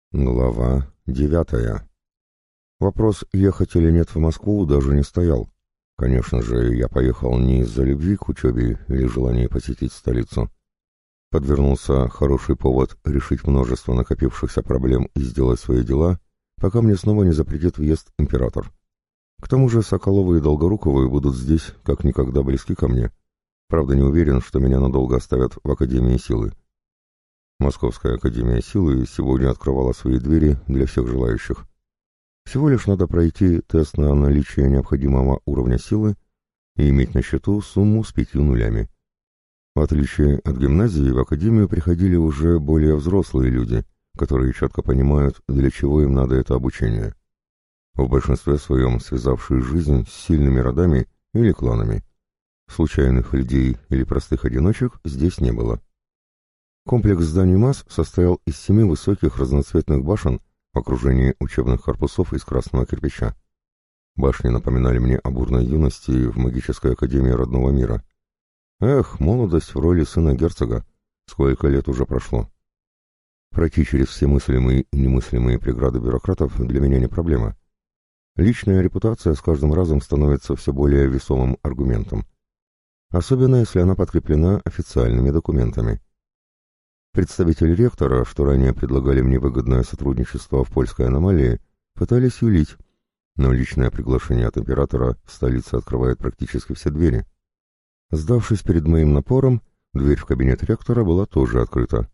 Глава 9. Вопрос, ехать или нет в Москву, даже не стоял. Конечно же, я поехал не из-за любви к учебе или желания посетить столицу. Подвернулся хороший повод решить множество накопившихся проблем и сделать свои дела, пока мне снова не запретит въезд император. К тому же Соколовы и Долгоруковы будут здесь как никогда близки ко мне. Правда, не уверен, что меня надолго оставят в Академии силы. Московская академия силы сегодня открывала свои двери для всех желающих. Всего лишь надо пройти тест на наличие необходимого уровня силы и иметь на счету сумму с 5 нулями. В отличие от гимназии, в академию приходили уже более взрослые люди, которые четко понимают, для чего им надо это обучение. В большинстве своем связавшие жизнь с сильными родами или кланами. Случайных людей или простых одиночек здесь не было. Комплекс зданий МАС состоял из 7 высоких разноцветных башен в окружении учебных корпусов из красного кирпича. Башни напоминали мне о бурной юности в магической академии родного мира. Эх, молодость в роли сына герцога. Сколько лет уже прошло. Пройти через все мыслимые и немыслимые преграды бюрократов для меня не проблема. Личная репутация с каждым разом становится все более весомым аргументом. Особенно, если она подкреплена официальными документами. Представители ректора, что ранее предлагали мне выгодное сотрудничество в польской аномалии, пытались юлить, но личное приглашение от императора в столице открывает практически все двери. Сдавшись перед моим напором, дверь в кабинет ректора была тоже открыта.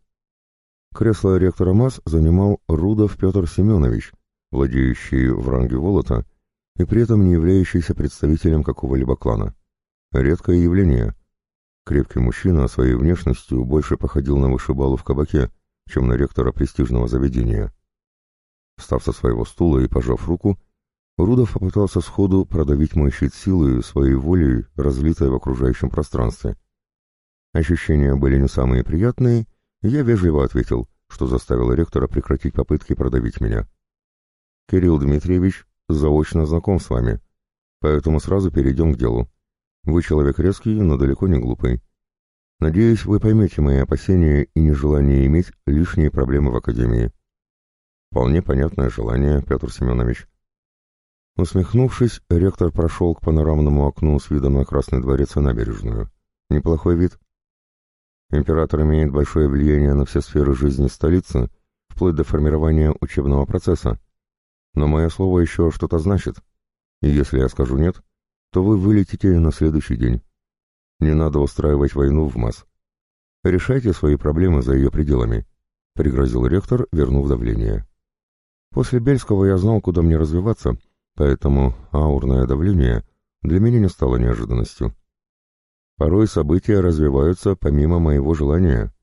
Кресло ректора МАС занимал Рудов Петр Семенович, владеющий в ранге Волота и при этом не являющийся представителем какого-либо клана. Редкое явление. Крепкий мужчина своей внешностью больше походил на вышибалу в кабаке, чем на ректора престижного заведения. Встав со своего стула и пожав руку, Рудов попытался сходу продавить мой щит силы своей волей, разлитой в окружающем пространстве. Ощущения были не самые приятные, и я вежливо ответил, что заставило ректора прекратить попытки продавить меня. «Кирилл Дмитриевич заочно знаком с вами, поэтому сразу перейдем к делу. Вы человек резкий, но далеко не глупый. Надеюсь, вы поймете мои опасения и нежелание иметь лишние проблемы в академии». «Вполне понятное желание, Петр Семенович». Усмехнувшись, ректор прошел к панорамному окну с видом на Красный дворец и набережную. Неплохой вид. Император имеет большое влияние на все сферы жизни столицы, вплоть до формирования учебного процесса. Но мое слово еще что-то значит, и если я скажу «нет», то вы вылетите на следующий день. Не надо устраивать войну в МАС. Решайте свои проблемы за ее пределами, — пригрозил ректор, вернув давление. После Бельского я знал, куда мне развиваться, поэтому аурное давление для меня не стало неожиданностью. Порой события развиваются помимо моего желания.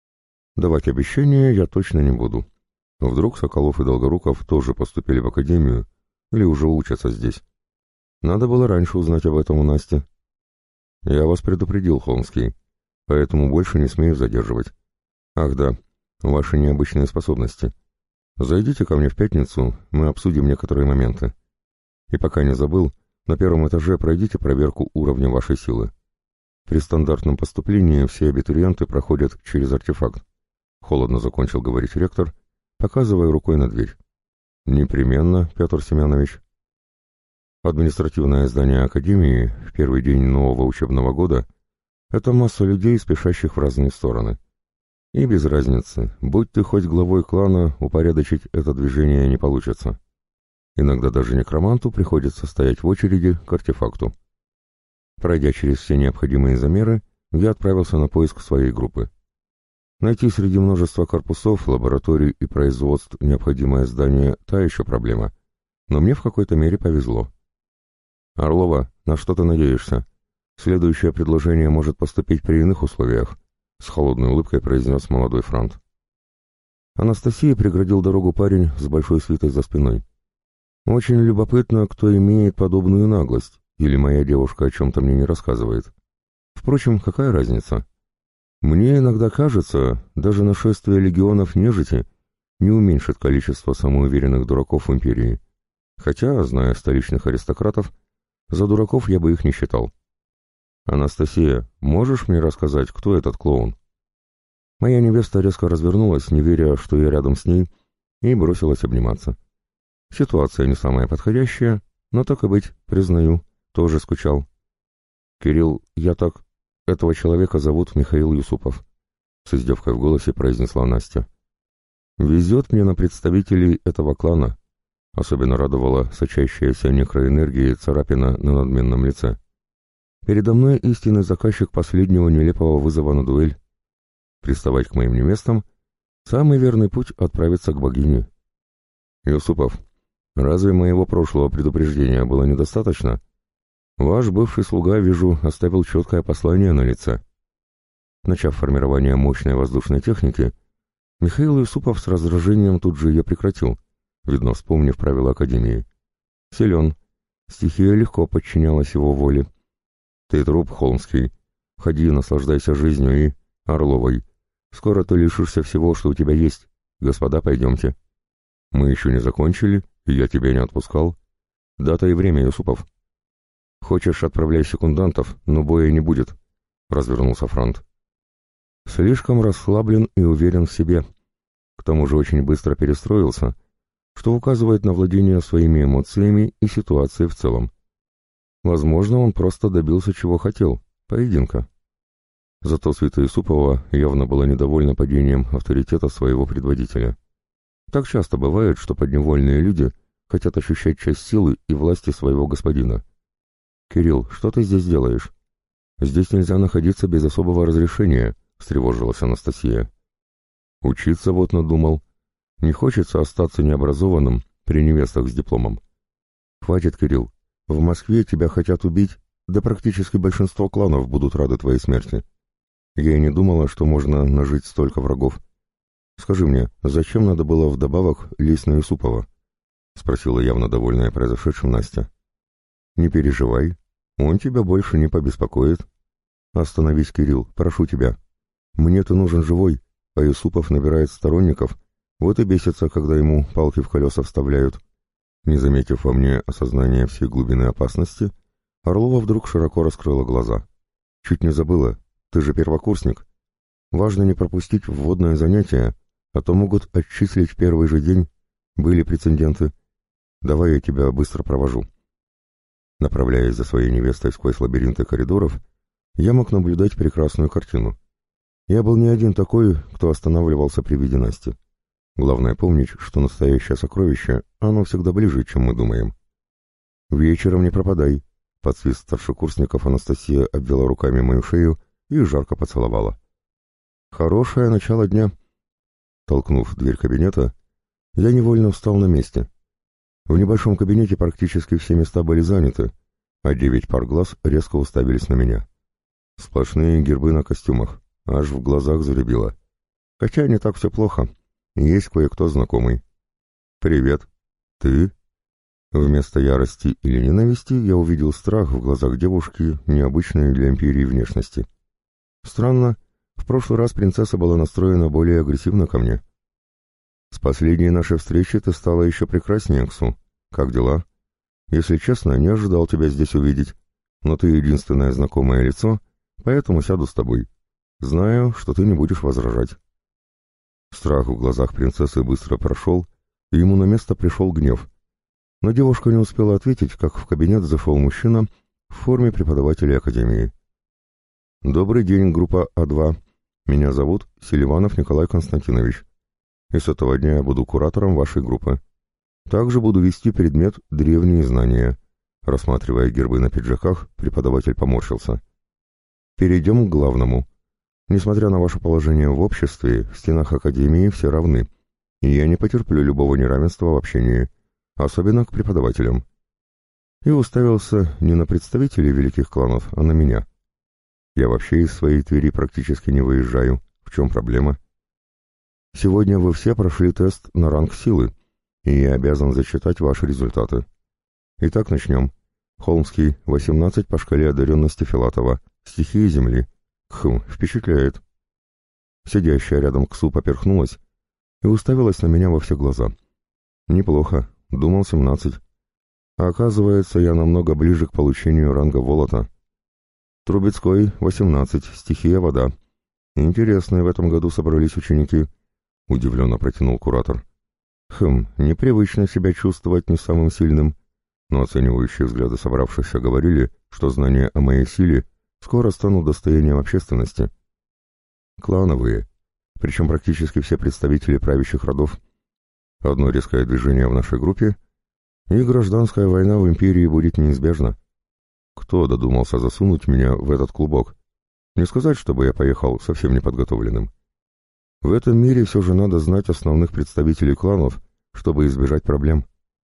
Давать обещания я точно не буду. Вдруг Соколов и Долгоруков тоже поступили в академию или уже учатся здесь. Надо было раньше узнать об этом у Насти. Я вас предупредил, Холмский, поэтому больше не смею задерживать. Ах да, ваши необычные способности. Зайдите ко мне в пятницу, мы обсудим некоторые моменты. И пока не забыл, на первом этаже пройдите проверку уровня вашей силы. При стандартном поступлении все абитуриенты проходят через артефакт. Холодно закончил говорить ректор, показывая рукой на дверь. Непременно, Петр Семенович. Административное здание Академии в первый день нового учебного года — это масса людей, спешащих в разные стороны. И без разницы, будь ты хоть главой клана, упорядочить это движение не получится. Иногда даже некроманту приходится стоять в очереди к артефакту. Пройдя через все необходимые замеры, я отправился на поиск своей группы. Найти среди множества корпусов, лабораторий и производств необходимое здание — та еще проблема. Но мне в какой-то мере повезло. «Орлова, на что ты надеешься? Следующее предложение может поступить при иных условиях», — с холодной улыбкой произнес молодой франт. Анастасии преградил дорогу парень с большой свитой за спиной. «Очень любопытно, кто имеет подобную наглость, или моя девушка о чем-то мне не рассказывает. Впрочем, какая разница? Мне иногда кажется, даже нашествие легионов нежити не уменьшит количество самоуверенных дураков в империи. Хотя, зная столичных аристократов, за дураков я бы их не считал. «Анастасия, можешь мне рассказать, кто этот клоун?» Моя невеста резко развернулась, не веря, что я рядом с ней, и бросилась обниматься. Ситуация не самая подходящая, но так и быть, признаю, тоже скучал. «Кирилл, я так... Этого человека зовут Михаил Юсупов», — с издевкой в голосе произнесла Настя. «Везет мне на представителей этого клана», — особенно радовала сочащаяся некроэнергией царапина на надменном лице. «Передо мной истинный заказчик последнего нелепого вызова на дуэль. Приставать к моим невестам — самый верный путь отправиться к богине». «Юсупов, разве моего прошлого предупреждения было недостаточно? Ваш бывший слуга, вижу, оставил четкое послание на лице». Начав формирование мощной воздушной техники, Михаил Юсупов с раздражением тут же ее прекратил, видно, вспомнив правила Академии. Силен, стихия легко подчинялась его воле. «Ты труп, Холмский. Ходи, наслаждайся жизнью и... Орловой. Скоро ты лишишься всего, что у тебя есть. Господа, пойдемте». «Мы еще не закончили, и я тебя не отпускал. Дата и время, Юсупов». «Хочешь, отправляй секундантов, но боя не будет», — развернулся Франт. Слишком расслаблен и уверен в себе. К тому же очень быстро перестроился, что указывает на владение своими эмоциями и ситуацией в целом. Возможно, он просто добился чего хотел — поединка. Зато свита Юсупова явно была недовольна падением авторитета своего предводителя. Так часто бывает, что подневольные люди хотят ощущать часть силы и власти своего господина. «Кирилл, что ты здесь делаешь? Здесь нельзя находиться без особого разрешения», — встревожилась Анастасия. «Учиться вот надумал. Не хочется остаться необразованным при невестах с дипломом». «Хватит, Кирилл. В Москве тебя хотят убить, да практически большинство кланов будут рады твоей смерти. Я и не думала, что можно нажить столько врагов. Скажи мне, зачем надо было вдобавок лезть на Юсупова?» — спросила явно довольная произошедшим Настя. «Не переживай, он тебя больше не побеспокоит. Остановись, Кирилл, прошу тебя. Мне ты нужен живой, а Юсупов набирает сторонников, вот и бесится, когда ему палки в колеса вставляют». Не заметив во мне осознания всей глубины опасности, Орлова вдруг широко раскрыла глаза. «Чуть не забыла, ты же первокурсник. Важно не пропустить вводное занятие, а то могут отчислить в первый же день. Были прецеденты. Давай я тебя быстро провожу». Направляясь за своей невестой сквозь лабиринты коридоров, я мог наблюдать прекрасную картину. Я был не один такой, кто останавливался при виде Насти. Главное помнить, что настоящее сокровище, оно всегда ближе, чем мы думаем. «Вечером не пропадай», — под свист старшекурсников Анастасия обвела руками мою шею и жарко поцеловала. «Хорошее начало дня». Толкнув дверь кабинета, я невольно встал на месте. В небольшом кабинете практически все места были заняты, а 9 пар глаз резко уставились на меня. Сплошные гербы на костюмах, аж в глазах заребило. Хотя не так все плохо, есть кое-кто знакомый. «Привет. Ты?» Вместо ярости или ненависти я увидел страх в глазах девушки, необычной для империи внешности. Странно, в прошлый раз принцесса была настроена более агрессивно ко мне. «С последней нашей встречи ты стала еще прекраснее, Ксу. Как дела? Если честно, не ожидал тебя здесь увидеть, но ты единственное знакомое лицо, поэтому сяду с тобой. Знаю, что ты не будешь возражать». Страх в глазах принцессы быстро прошел, и ему на место пришел гнев. Но девушка не успела ответить, как в кабинет зашел мужчина в форме преподавателя Академии. «Добрый день, группа А2. Меня зовут Селиванов Николай Константинович, и с этого дня я буду куратором вашей группы. Также буду вести предмет «Древние знания». Рассматривая гербы на пиджаках, преподаватель поморщился. «Перейдем к главному. Несмотря на ваше положение в обществе, в стенах Академии все равны, и я не потерплю любого неравенства в общении, особенно к преподавателям». И уставился не на представителей великих кланов, а на меня. Я вообще из своей Твери практически не выезжаю. В чем проблема? Сегодня вы все прошли тест на ранг силы, и я обязан зачитать ваши результаты. Итак, начнем. Холмский, 18 по шкале одаренности Филатова, стихия земли. Впечатляет. Сидящая рядом Ксу поперхнулась и уставилась на меня во все глаза. Неплохо, думал 17. А оказывается, я намного ближе к получению ранга Волота. Трубецкой, 18, стихия вода. Интересные в этом году собрались ученики, удивленно протянул куратор. непривычно себя чувствовать не самым сильным, но оценивающие взгляды собравшихся говорили, что знания о моей силе скоро станут достоянием общественности. Клановые, причем практически все представители правящих родов. Одно резкое движение в нашей группе, и гражданская война в империи будет неизбежна. Кто додумался засунуть меня в этот клубок? Не сказать, чтобы я поехал совсем неподготовленным. В этом мире все же надо знать основных представителей кланов, чтобы избежать проблем.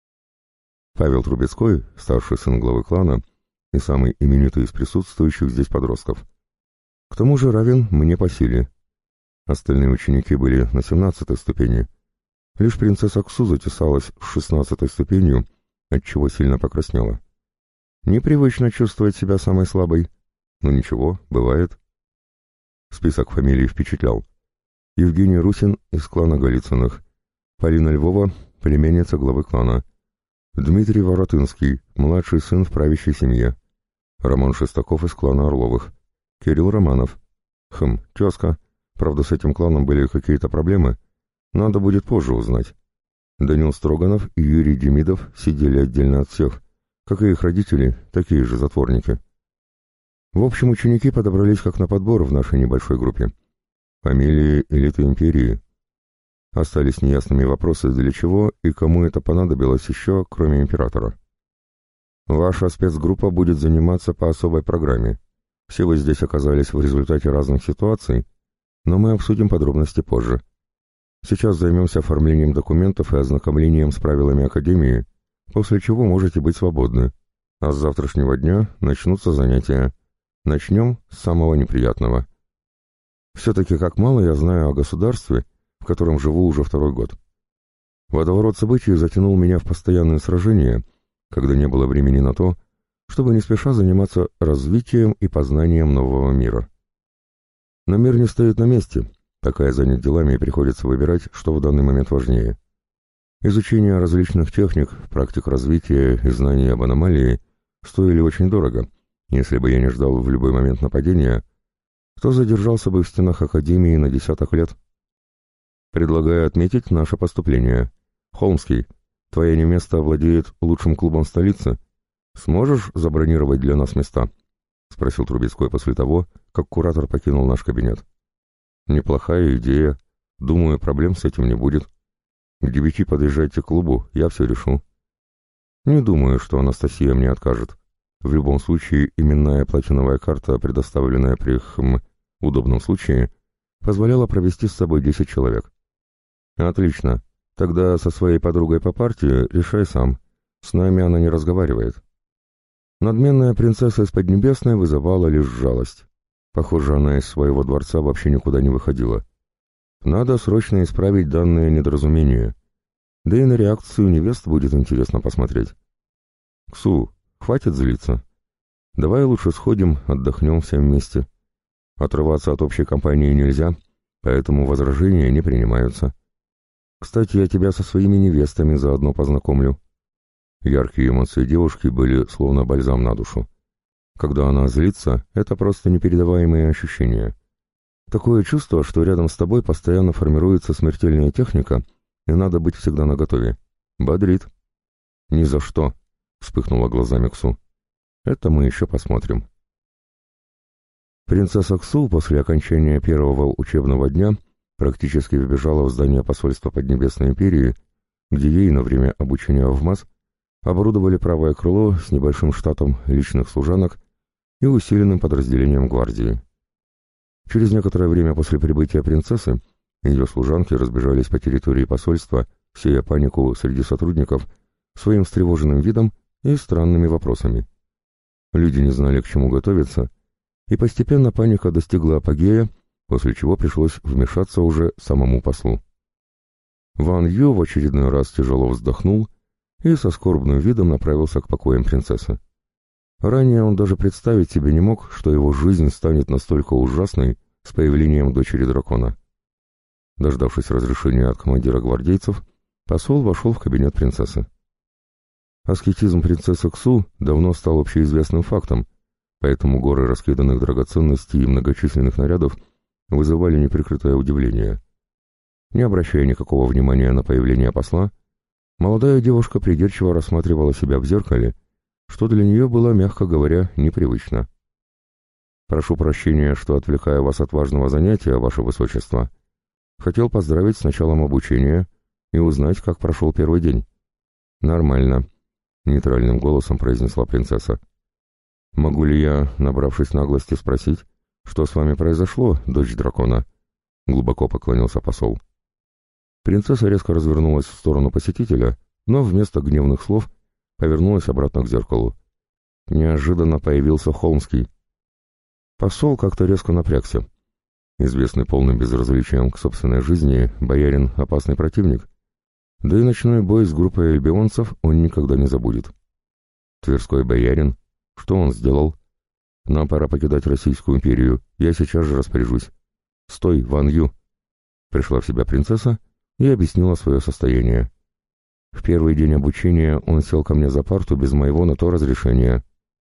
Павел Трубецкой, старший сын главы клана и самый именитый из присутствующих здесь подростков. К тому же равен мне по силе. Остальные ученики были на 17-й ступени. Лишь принцесса Ксу затесалась с 16-й ступенью, отчего сильно покраснела. Непривычно чувствовать себя самой слабой, но ничего, бывает. Список фамилий впечатлял. Евгений Русин из клана Голицыных, Полина Львова, племянница главы клана, Дмитрий Воротынский, младший сын в правящей семье, Роман Шестаков из клана Орловых, Кирилл Романов, тезка, правда с этим кланом были какие-то проблемы, надо будет позже узнать. Данил Строганов и Юрий Демидов сидели отдельно от всех, как и их родители, такие же затворники. В общем, ученики подобрались как на подбор в нашей небольшой группе. Фамилии элиты империи. Остались неясными вопросы, для чего и кому это понадобилось еще, кроме императора. Ваша спецгруппа будет заниматься по особой программе. Все вы здесь оказались в результате разных ситуаций, но мы обсудим подробности позже. Сейчас займемся оформлением документов и ознакомлением с правилами Академии, после чего можете быть свободны, а с завтрашнего дня начнутся занятия. Начнем с самого неприятного. Все-таки как мало я знаю о государстве, в котором живу уже второй год. Водоворот событий затянул меня в постоянные сражения, когда не было времени на то, чтобы не спеша заниматься развитием и познанием нового мира. Но мир не стоит на месте, пока я занят делами и приходится выбирать, что в данный момент важнее. Изучение различных техник, практик развития и знания об аномалии стоили очень дорого. Если бы я не ждал в любой момент нападения, то задержался бы в стенах Академии на десяток лет. Предлагаю отметить наше поступление. Холмский, твоя невеста владеет лучшим клубом столицы. Сможешь забронировать для нас места? — спросил Трубецкой после того, как куратор покинул наш кабинет. Неплохая идея. Думаю, проблем с этим не будет. К 9 подъезжайте к клубу, я все решу. Не думаю, что Анастасия мне откажет. В любом случае, именная платиновая карта, предоставленная при удобном случае, позволяла провести с собой 10 человек. Отлично. Тогда со своей подругой по партии решай сам. С нами она не разговаривает. Надменная принцесса из Поднебесной вызывала лишь жалость. Похоже, она из своего дворца вообще никуда не выходила. Надо срочно исправить данное недоразумение. Да и на реакцию невест будет интересно посмотреть. Ксу, хватит злиться. Давай лучше сходим, отдохнем все вместе. Отрываться от общей компании нельзя, поэтому возражения не принимаются. Кстати, я тебя со своими невестами заодно познакомлю. Яркие эмоции девушки были словно бальзам на душу. Когда она злится, это просто непередаваемые ощущения. Такое чувство, что рядом с тобой постоянно формируется смертельная техника, и надо быть всегда наготове. Бодрит. Ни за что, вспыхнула глазами Ксу. Это мы еще посмотрим. Принцесса Ксу после окончания первого учебного дня практически вбежала в здание посольства Поднебесной империи, где ей на время обучения в МАС оборудовали правое крыло с небольшим штатом личных служанок и усиленным подразделением гвардии. Через некоторое время после прибытия принцессы ее служанки разбежались по территории посольства, сея панику среди сотрудников своим встревоженным видом и странными вопросами. Люди не знали, к чему готовиться, и постепенно паника достигла апогея, после чего пришлось вмешаться уже самому послу. Ван Ю в очередной раз тяжело вздохнул и со скорбным видом направился к покоям принцессы. Ранее он даже представить себе не мог, что его жизнь станет настолько ужасной с появлением дочери дракона. Дождавшись разрешения от командира гвардейцев, посол вошел в кабинет принцессы. Аскетизм принцессы Ксу давно стал общеизвестным фактом, поэтому горы раскиданных драгоценностей и многочисленных нарядов вызывали неприкрытое удивление. Не обращая никакого внимания на появление посла, Молодая девушка придирчиво рассматривала себя в зеркале, что для нее было, мягко говоря, непривычно. «Прошу прощения, что отвлекаю вас от важного занятия, ваше высочество. Хотел поздравить с началом обучения и узнать, как прошел первый день». «Нормально», — нейтральным голосом произнесла принцесса. «Могу ли я, набравшись наглости, спросить, что с вами произошло, дочь дракона?» — глубоко поклонился посол. Принцесса резко развернулась в сторону посетителя, но вместо гневных слов повернулась обратно к зеркалу. Неожиданно появился Холмский. Посол как-то резко напрягся. Известный полным безразличием к собственной жизни, боярин — опасный противник, да и ночной бой с группой альбионцев он никогда не забудет. Тверской боярин? Что он сделал? Нам пора покидать Российскую империю, я сейчас же распоряжусь. Стой, Ван Ю! Пришла в себя принцесса и объяснила свое состояние. В первый день обучения он сел ко мне за парту без моего на то разрешения.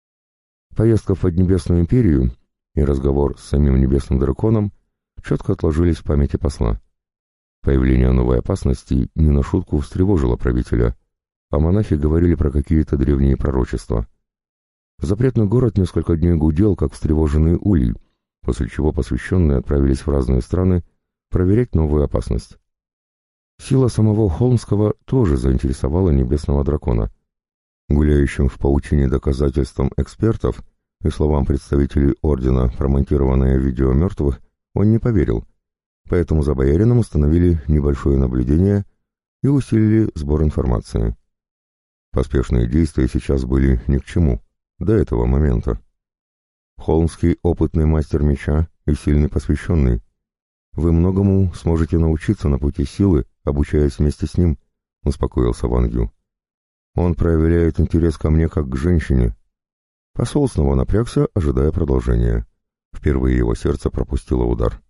Поездка в Поднебесную империю и разговор с самим Небесным Драконом четко отложились в памяти посла. Появление новой опасности не на шутку встревожило правителя, а монахи говорили про какие-то древние пророчества. Запретный город несколько дней гудел, как встревоженный улей, после чего посвященные отправились в разные страны проверять новую опасность. Сила самого Холмского тоже заинтересовала Небесного Дракона. Гуляющим в паутине доказательствам экспертов и словам представителей Ордена про монтированное видео мертвых он не поверил, поэтому за боярином установили небольшое наблюдение и усилили сбор информации. Поспешные действия сейчас были ни к чему, до этого момента. Холмский — опытный мастер меча и сильный посвященный. Вы многому сможете научиться на пути силы, обучаясь вместе с ним, — успокоился Ван Ю. Он проявляет интерес ко мне как к женщине. Посол снова напрягся, ожидая продолжения. Впервые его сердце пропустило удар.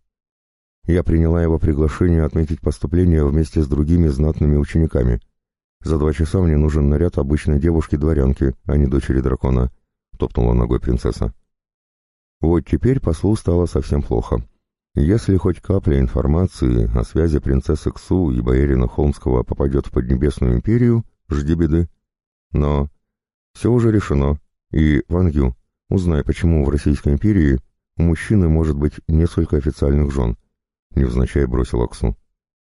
Я приняла его приглашение отметить поступление вместе с другими знатными учениками. За 2 часа мне нужен наряд обычной девушки-дворянки, а не дочери дракона, — топнула ногой принцесса. Вот теперь послу стало совсем плохо. Если хоть капля информации о связи принцессы Ксу и боярина Холмского попадет в Поднебесную империю, жди беды. Но все уже решено, и, Ван Ю, узнай, почему в Российской империи у мужчины может быть несколько официальных жен, — невзначай бросила Ксу.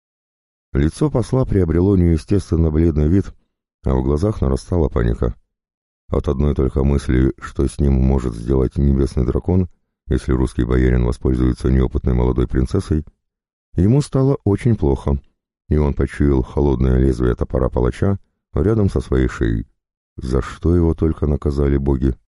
Лицо посла приобрело неестественно бледный вид, а в глазах нарастала паника. От одной только мысли, что с ним может сделать Небесный Дракон, если русский боярин воспользуется неопытной молодой принцессой, ему стало очень плохо, и он почуял холодное лезвие топора палача рядом со своей шеей. За что его только наказали боги?